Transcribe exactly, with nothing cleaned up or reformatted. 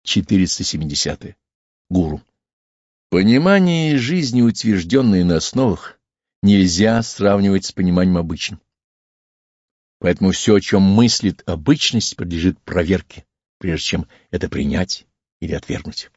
четыреста семидесятое. Гуру. Понимание жизни, утвержденное на основах, нельзя сравнивать с пониманием обычным. Поэтому все, о чем мыслит обычность, подлежит проверке, прежде чем это принять или отвергнуть.